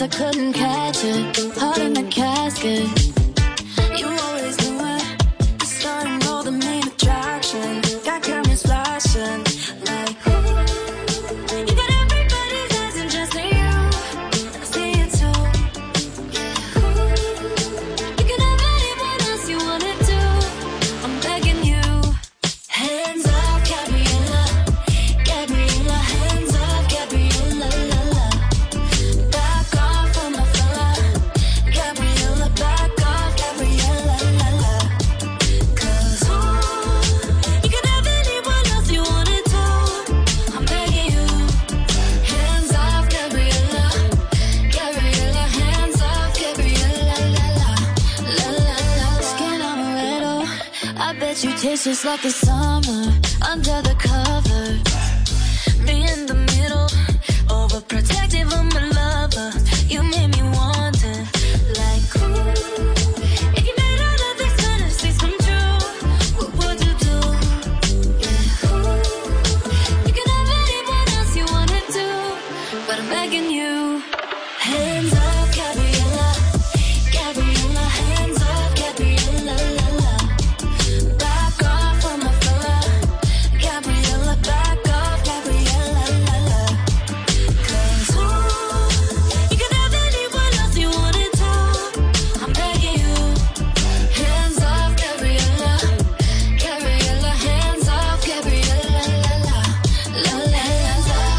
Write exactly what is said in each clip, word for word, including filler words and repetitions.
I couldn't catch it. Heart in the casket. You always knew it. You starting all the main attraction. Got cameras flashing. Like, ooh. You got everybody's eyes and just you. I see it too. Yeah, ooh. You can have anyone else you wanna do. I'm begging you. Hands up, Gabriella. Gabriella, hands up, Gabriella, la la. Back off from my fella. Gabriella, back off, Gabriella, la la. Cause ooh, you can have anyone else you wanna do. I'm begging you. Hands off, Gabriella. Gabriella, hands off, Gabriella, la la. La la la. Skin on a little. I bet you taste just like the summer under the cover. Me in the middle, overprotective of my lover. You made me wonder, like, ooh, if you made all of these fantasies come true, what would you do? Yeah, ooh, you can have anyone else you wanna do, but I'm begging you. Hands up, Gabriella. Gabriella, hands up, Gabriella, la la. Back off from my fella. Gabriella, back off, Gabriella, la la. Cause ooh, you can have anyone else you wanna do. I'm begging you. Hands off, Gabriella. Gabriella, hands off, Gabriella, la la. La la, hands up.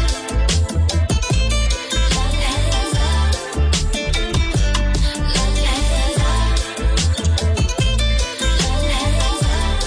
La la, hands up. La la, hands up. La la, hands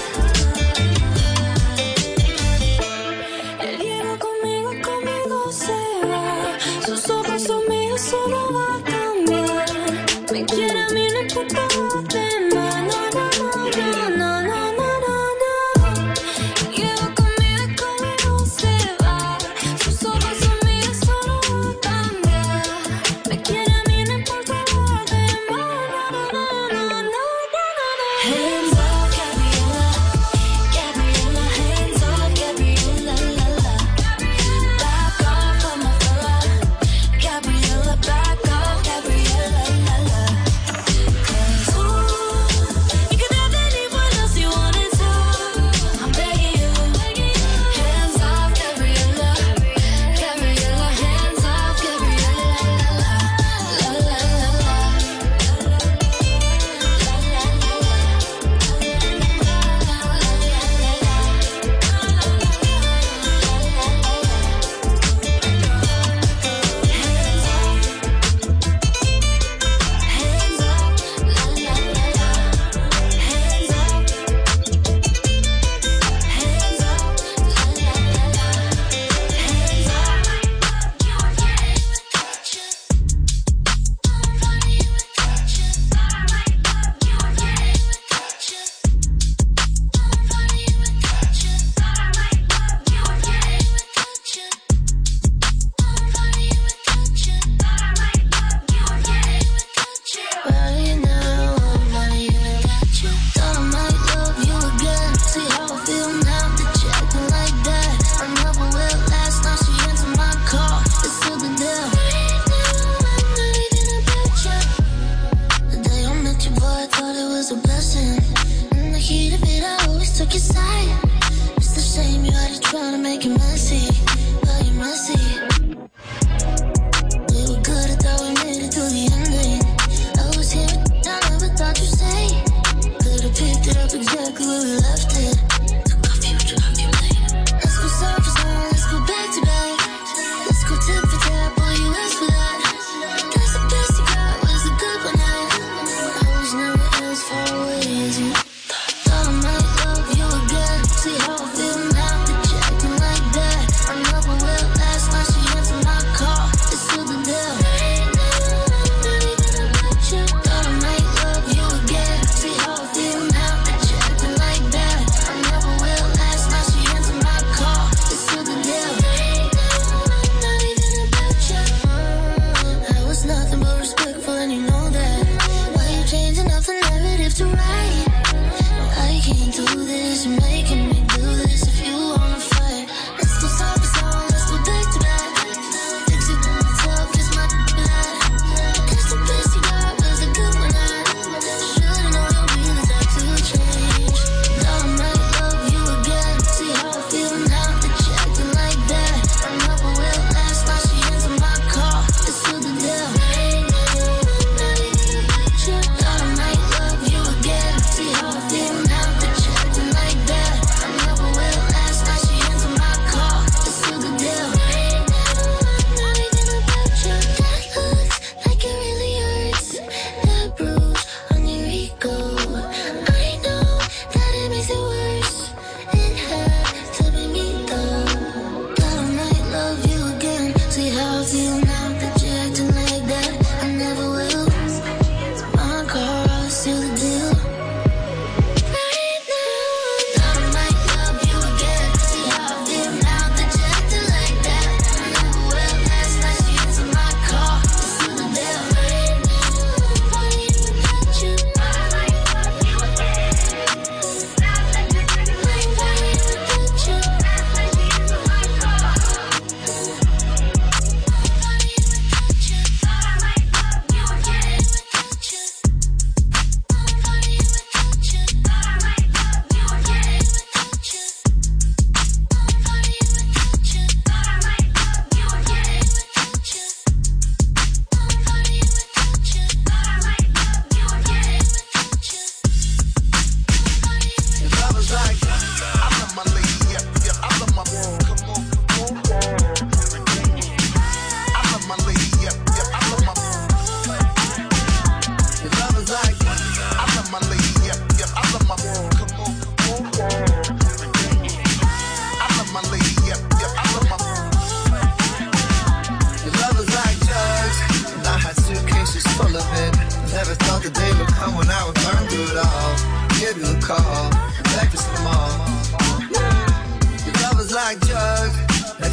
up. El hielo conmigo, conmigo se va. Sus ojos son míos, solo va a cambiar. Me quiere a mí, no importa lo demás. No, no, no, no, no, no, no, no. El hielo conmigo, conmigo se va. Sus ojos son míos, solo va a cambiar. Me quiere a mí, no importa lo demás. No, no, no, no, no, no. Hands up, Gabriella. Gabriella, hands up, Gabriella, la la. Back off from my fella. Gabriella, back off, Gabriella, la la. Cause ooh, you can have anyone else you wanna do. I'm begging you. Hands off, Gabriella. Gabriella, hands off, Gabriella, la la. La la la la. Well, you know I'm not even got you. Thought I might love you again. See how I feel now that you're acting like that. I never will last. Now she answered my call. It's still the deal. I'm not even about you. The day I met you, boy, I thought it was a blessing. In the heat of it, I always took your side. It's the shame you had to try to make it messy. But you're messy. We were good, I thought we made it through the ending. I was here, but I never thought you'd say. Could've picked it up exactly where we left it. Took off you, took off you later. Let's go surface now, let's go back to back. Let's go tip for tap, boy, you asked for that. Guess the best you got was a good one night. I was never as far away as you. Thought I might love you again. See how I feel now that you're acting like that. I never will last. Now she answered my call. It's still the deal. Not even about you. Thought I might love you again. See how I feel now that you're acting like that. I never will last. Now she answered my call. It's still the deal. Not even about you. I was nothing but respectful, and you know that. Why you changing up the narrative to right? No, I can't do this. You're making me do this. If you wanna fight, let's go soft as hell. Let's go back to back. Fix it to myself, it's my bad.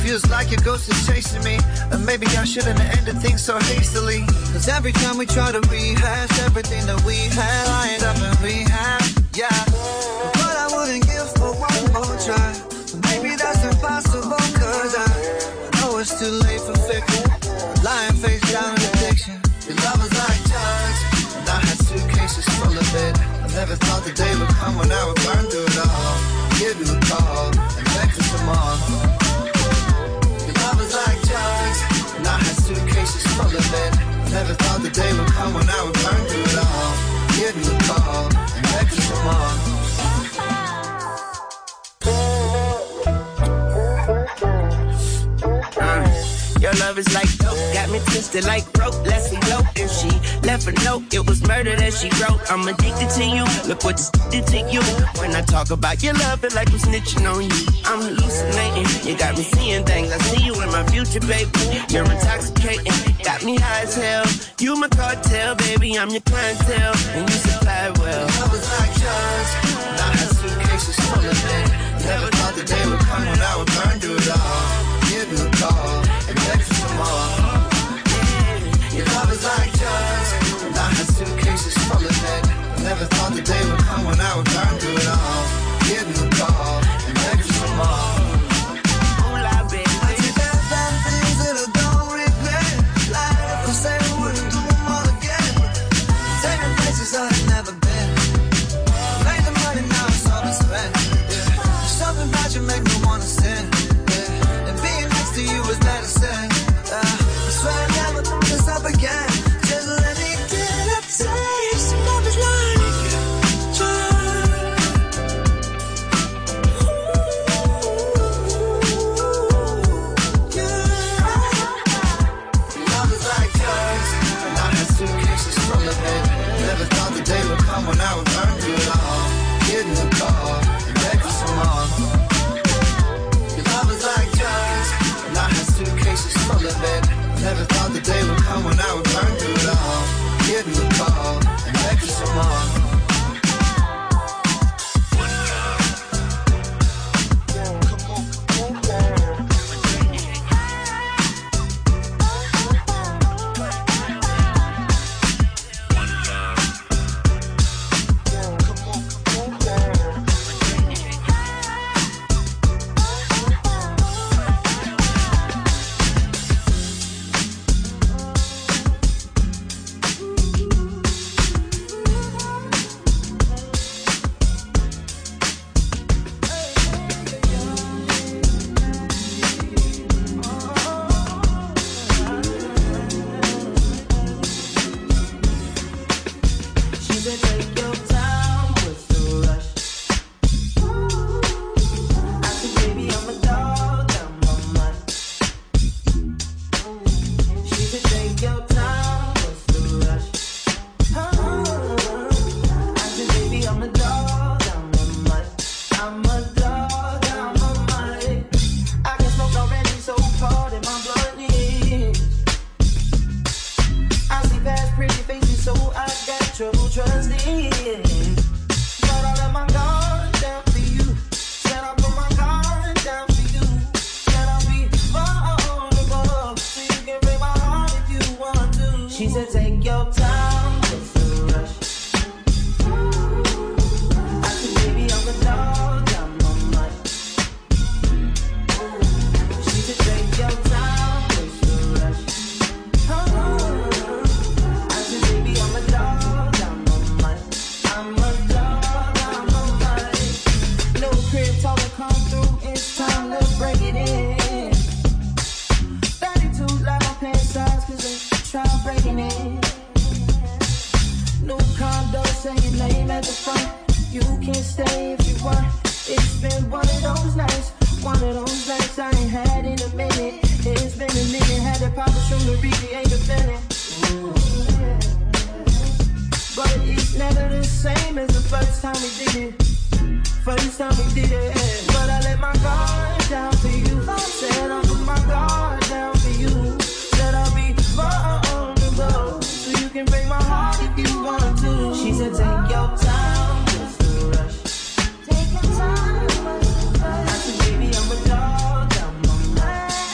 Feels like your ghost is chasing me, and maybe I shouldn't have ended things so hastily. Cause every time we try to rehash everything that we had, I end up in rehab, yeah. But I wouldn't give for one more try. Maybe that's impossible, cause I know it's too late for fiction. Lying face down in addiction. Your love was like drugs, and I had suitcases full of it. I never thought the day would come when I would burn through it all. Give you a call, and beg for some more. Your love was like drugs, and I had suitcases full of it. I never thought the day would come when I would burn through it all. Give you a call, and beg for some more. Your love is like dope, got me twisted like rope. Let's elope. And she left a note, it was murder that she wrote. I'm addicted to you, look what this did to you. When I talk about your love, feel like I'm snitching on you. I'm hallucinating, you got me seeing things. I see you in my future, baby. You're intoxicating, got me high as hell. You my cartel, baby, I'm your clientele, and you supply well. Love was like drugs, and I had suitcases full of it. Never thought the day would come when I would burn through it all. Give you a call, and beg for some more. Your love is like drugs, and I had suitcases full of it. Never thought the day would come when I would burn through it all. Give you a call, and beg for some more. I did that bad things that I don't regret. Lied if I said I wouldn't do them all again. Taking places I had never been. Made the money, now it's all been spent. Yeah. There's something about you make me wanna sin. To you was medicine. Uh, I swear I never thought this up again. Just let me get a taste. Love is like drugs. Yeah. Love is like drugs, and I had suitcases full of it. Never thought the day would come when I would burn through it all. Give you a call, and beg for some more. Your love is like drugs, and I had suitcases full of it. Never thought the day would come when I would burn through it all. Give you a call, and beg for some more. Take your time, I said, baby, I'm a dog, I'm a man.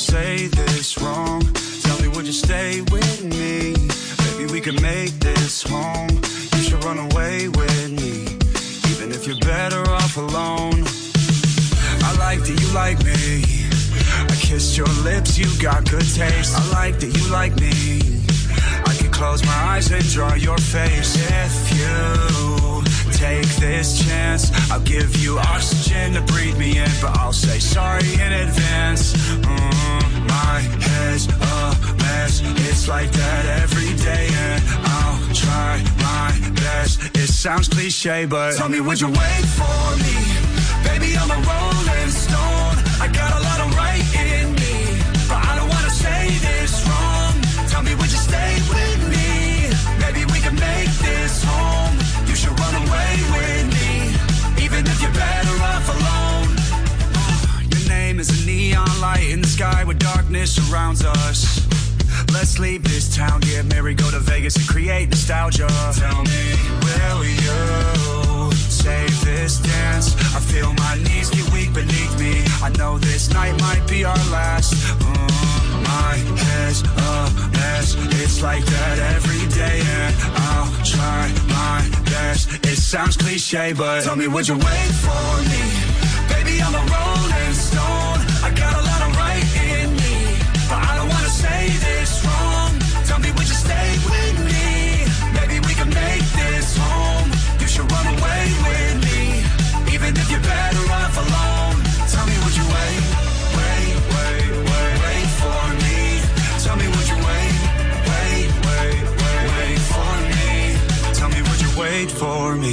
say this wrong. Tell me, would you stay with me? Maybe we could make this home. You should run away with me, even if you're better off alone. I like that you like me. I kissed your lips, you got good taste. I like that you like me. I could close my eyes and draw your face. If you take this chance, I'll give you oxygen to breathe me in, but I'll say sorry in advance. Mm, my head's a mess. It's like that every day, and I'll try my best. It sounds cliche, but tell me, would you wait for me? Baby, I'm a rolling stone. I got a lot of right in me, but I don't wanna say this wrong. Tell me, would you stay with me? Maybe we can make this home. You should run away with me, even if you're better off alone. Your name is a neon light in the sky where darkness surrounds us. Let's leave this town, get married, go to Vegas and create nostalgia. Tell me, will you save this dance? I feel my knees get weak beneath me. I know this night might be our last. Mm, my head's a mess. It's like that every day, and I'll try my best. It sounds cliche, but tell me, would you wait for me? Baby, I'm a rolling stone. I got a lot of right in me, but I don't wanna say this wrong. Tell me, would you stay with me? Maybe we can make this home. You should run away with me, even if you're better off alone. Tell me, would you wait, wait, wait, wait, wait for me? Tell me, would you wait, wait, wait, wait, wait for me? Tell me, would you wait for me?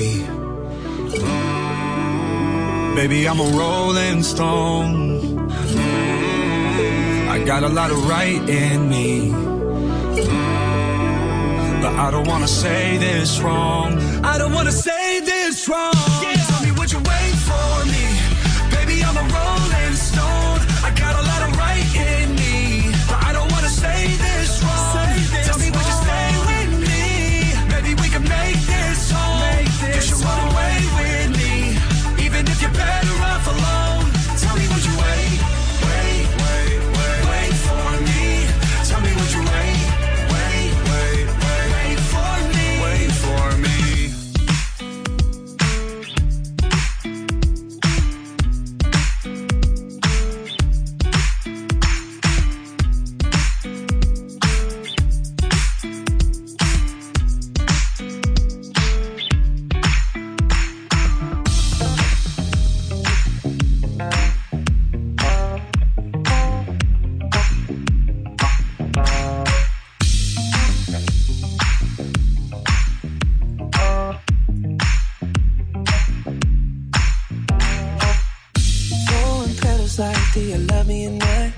Mm, baby, I'm a rolling stone. Mm, I got a lot of right in me, mm, but I don't wanna say this wrong. I don't wanna say this wrong. Yeah. Tell me, would you wait for me? Baby, I'm a rolling stone. I got a lot of right in me, but I don't wanna say this wrong. Say this Tell me, would you stay with me? Maybe we can make this home. Make this you should run away with me, even if you're better off alone. Tell me, would you wait, wait, wait, wait, wait for me? Tell me, would you wait, wait, wait, wait, wait for me? Wait for me. Like, do you love me or not?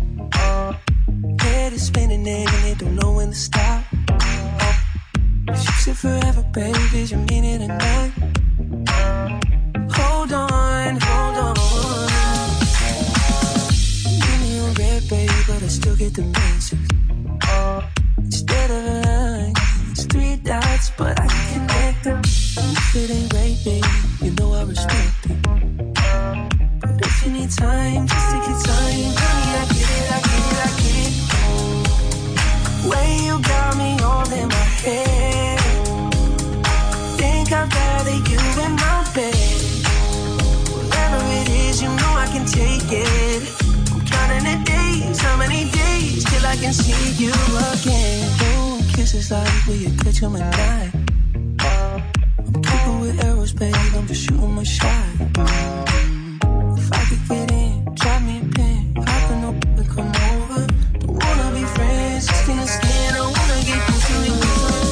Head is spinning and it don't know when to stop. If you said forever, baby, did you mean it or not? Hold on, hold on. Give me a red, baby, but I still get the message. Instead of a line, it's three dots, but I can connect them. If it ain't right, baby, you know I respect it. If you need time, just take your time. Honey, I get it, I get it, I get it. Way you got me all in my head. Think I'd rather you in my bed. Whatever it is, you know I can take it. I'm counting the days, how many days till I can see you again. Oh, kisses like will you catch them at night? I'm keeping with arrows, babe, I'm just shooting my shot. If I could get in, drop me a pin, hop in up and come over. Don't wanna be friends, skin to skin, I wanna get close to you.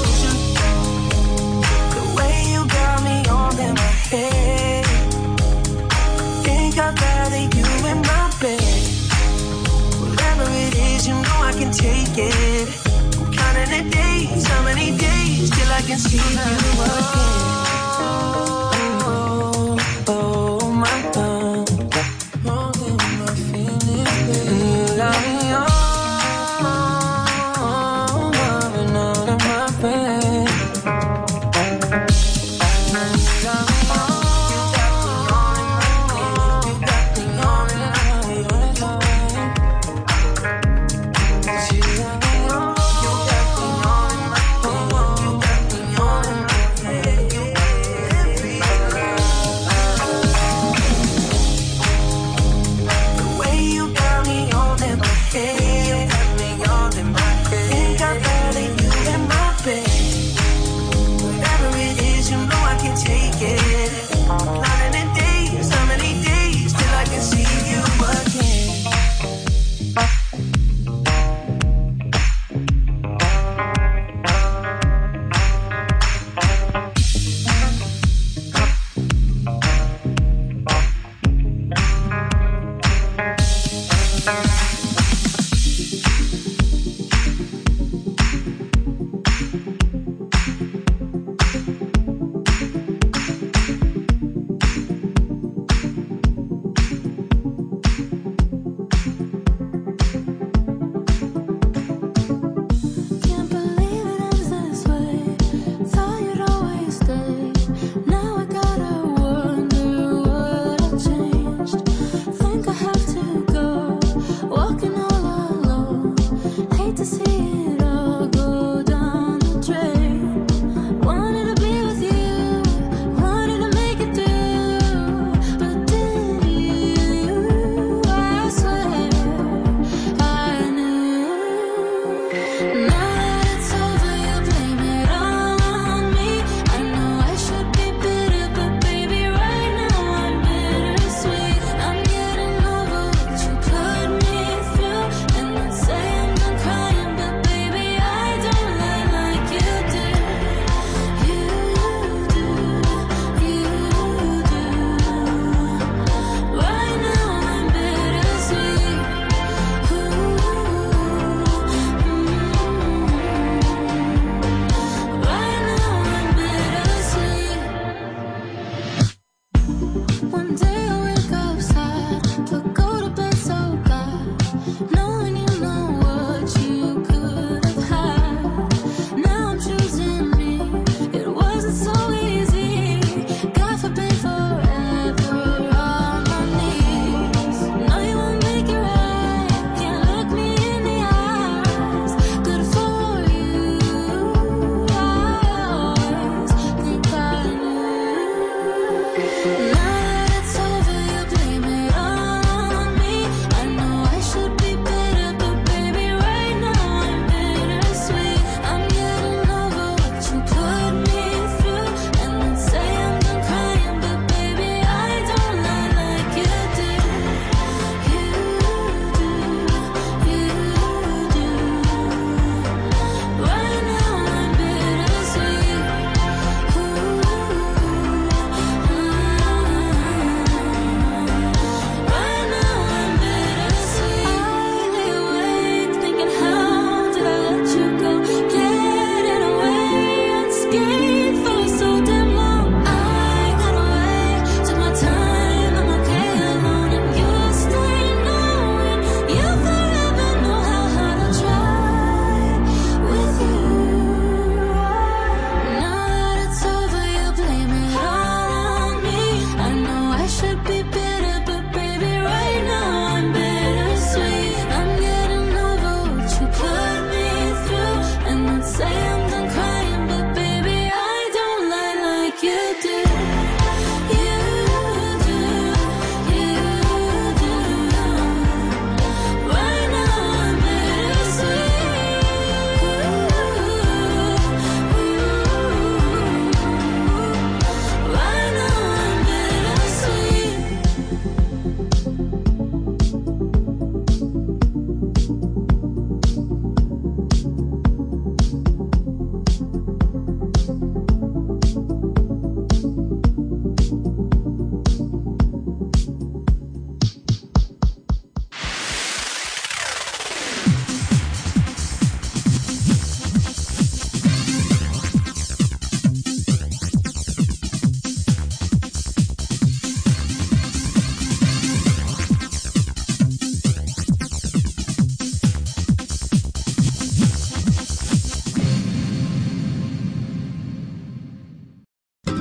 The way you got me all in my head. Think I'd rather you in my bed. Whatever it is, you know I can take it. I'm counting the days, how many days till I can see you again. Oh, oh, my God.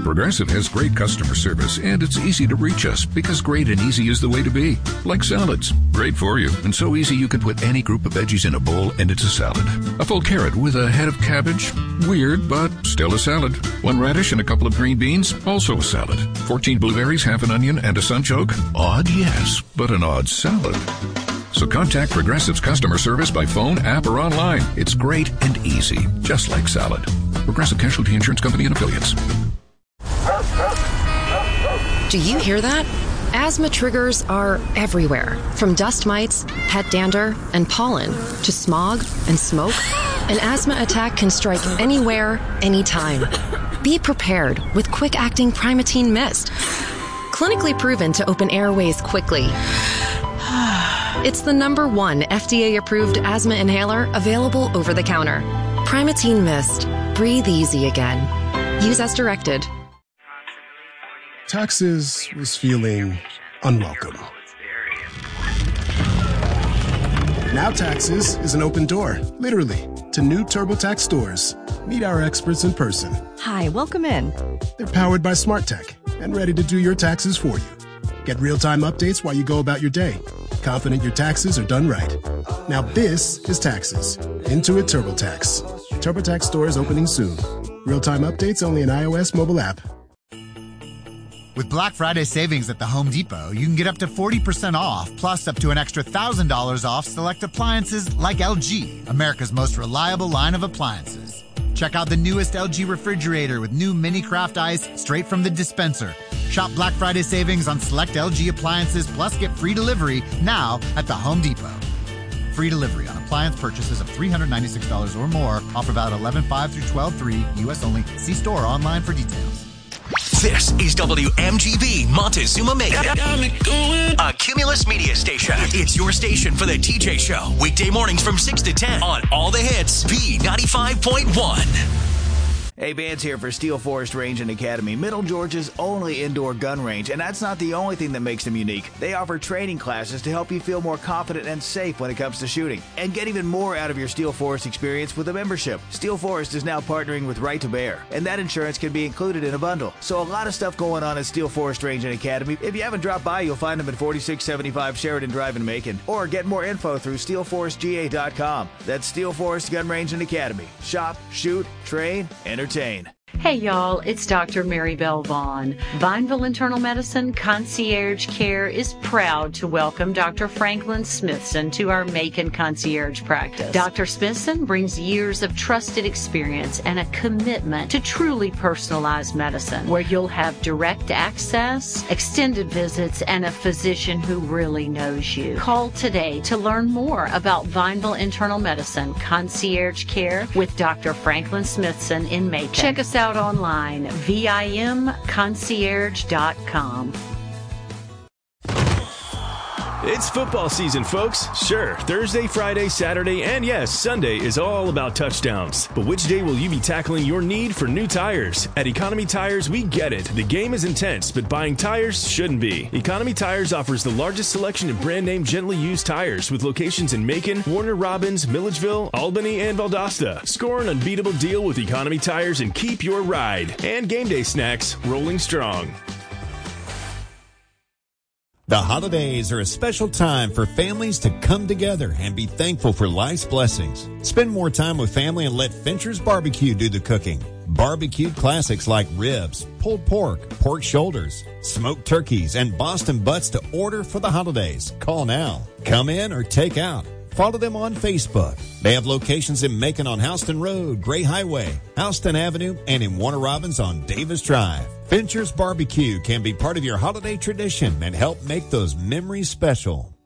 Progressive has great customer service, and it's easy to reach us because great and easy is the way to be. Like salads. Great for you, and so easy you can put any group of veggies in a bowl and it's a salad. A full carrot with a head of cabbage? Weird, but still a salad. One radish and a couple of green beans? Also a salad. Fourteen blueberries, half an onion, and a sunchoke? Odd, yes, but an odd salad. So contact Progressive's customer service by phone, app, or online. It's great and easy, just like salad. Progressive Casualty Insurance Company and Affiliates. Do you hear that? Asthma triggers are everywhere, from dust mites, pet dander, and pollen, to smog and smoke. An asthma attack can strike anywhere, anytime. Be prepared with quick-acting Primatene Mist. Clinically proven to open airways quickly. It's the number one F D A-approved asthma inhaler available over the counter. Primatene Mist. Breathe easy again. Use as directed. Taxes was feeling unwelcome. Now Taxes is an open door, literally, to new TurboTax stores. Meet our experts in person. Hi, welcome in. They're powered by Smart Tech and ready to do your taxes for you. Get real-time updates while you go about your day. Confident your taxes are done right. Now this is Taxes. Intuit TurboTax. TurboTax stores opening soon. Real-time updates only in iOS mobile app. With Black Friday savings at the Home Depot, you can get up to forty percent off, plus up to an extra one thousand dollars off select appliances like L G, America's most reliable line of appliances. Check out the newest L G refrigerator with new mini craft ice straight from the dispenser. Shop Black Friday savings on select L G appliances, plus get free delivery now at the Home Depot. Free delivery on appliance purchases of three hundred ninety-six dollars or more. Offer valid eleven five through twelve three, U S only. See store or online for details. This is W M G B Montezuma Macon, a Cumulus media station. It's your station for the T J Show. Weekday mornings from six to ten on all the hits. B ninety-five point one. Hey, Vance here for Steel Forest Range and Academy, Middle Georgia's only indoor gun range, and that's not the only thing that makes them unique. They offer training classes to help you feel more confident and safe when it comes to shooting. And get even more out of your Steel Forest experience with a membership. Steel Forest is now partnering with Right to Bear, and that insurance can be included in a bundle. So a lot of stuff going on at Steel Forest Range and Academy. If you haven't dropped by, you'll find them at forty-six seventy-five Sheridan Drive in Macon. Or get more info through steel forest g a dot com. That's Steel Forest Gun Range and Academy. Shop, shoot, train, entertain. Hey y'all, it's Doctor Mary Bell Vaughn. Vineville Internal Medicine Concierge Care is proud to welcome Doctor Franklin Smithson to our Macon concierge practice. Doctor Smithson brings years of trusted experience and a commitment to truly personalized medicine, where you'll have direct access, extended visits, and a physician who really knows you. Call today to learn more about Vineville Internal Medicine Concierge Care with Doctor Franklin Smithson in Macon. Check us out online, V I M concierge dot com. It's football season, folks. Sure, Thursday, Friday, Saturday, and yes, Sunday is all about touchdowns. But which day will you be tackling your need for new tires? At Economy Tires, we get it. The game is intense, but buying tires shouldn't be. Economy Tires offers the largest selection of brand name gently used tires with locations in Macon, Warner Robins, Milledgeville, Albany, and Valdosta. Score an unbeatable deal with Economy Tires and keep your ride. And game day snacks rolling strong. The holidays are a special time for families to come together and be thankful for life's blessings. Spend more time with family and let Fincher's Barbecue do the cooking. Barbecued classics like ribs, pulled pork, pork shoulders, smoked turkeys, and Boston butts to order for the holidays. Call now. Come in or take out. Follow them on Facebook. They have locations in Macon on Houston Road, Gray Highway, Houston Avenue, and in Warner Robins on Davis Drive. Fincher's Barbecue can be part of your holiday tradition and help make those memories special.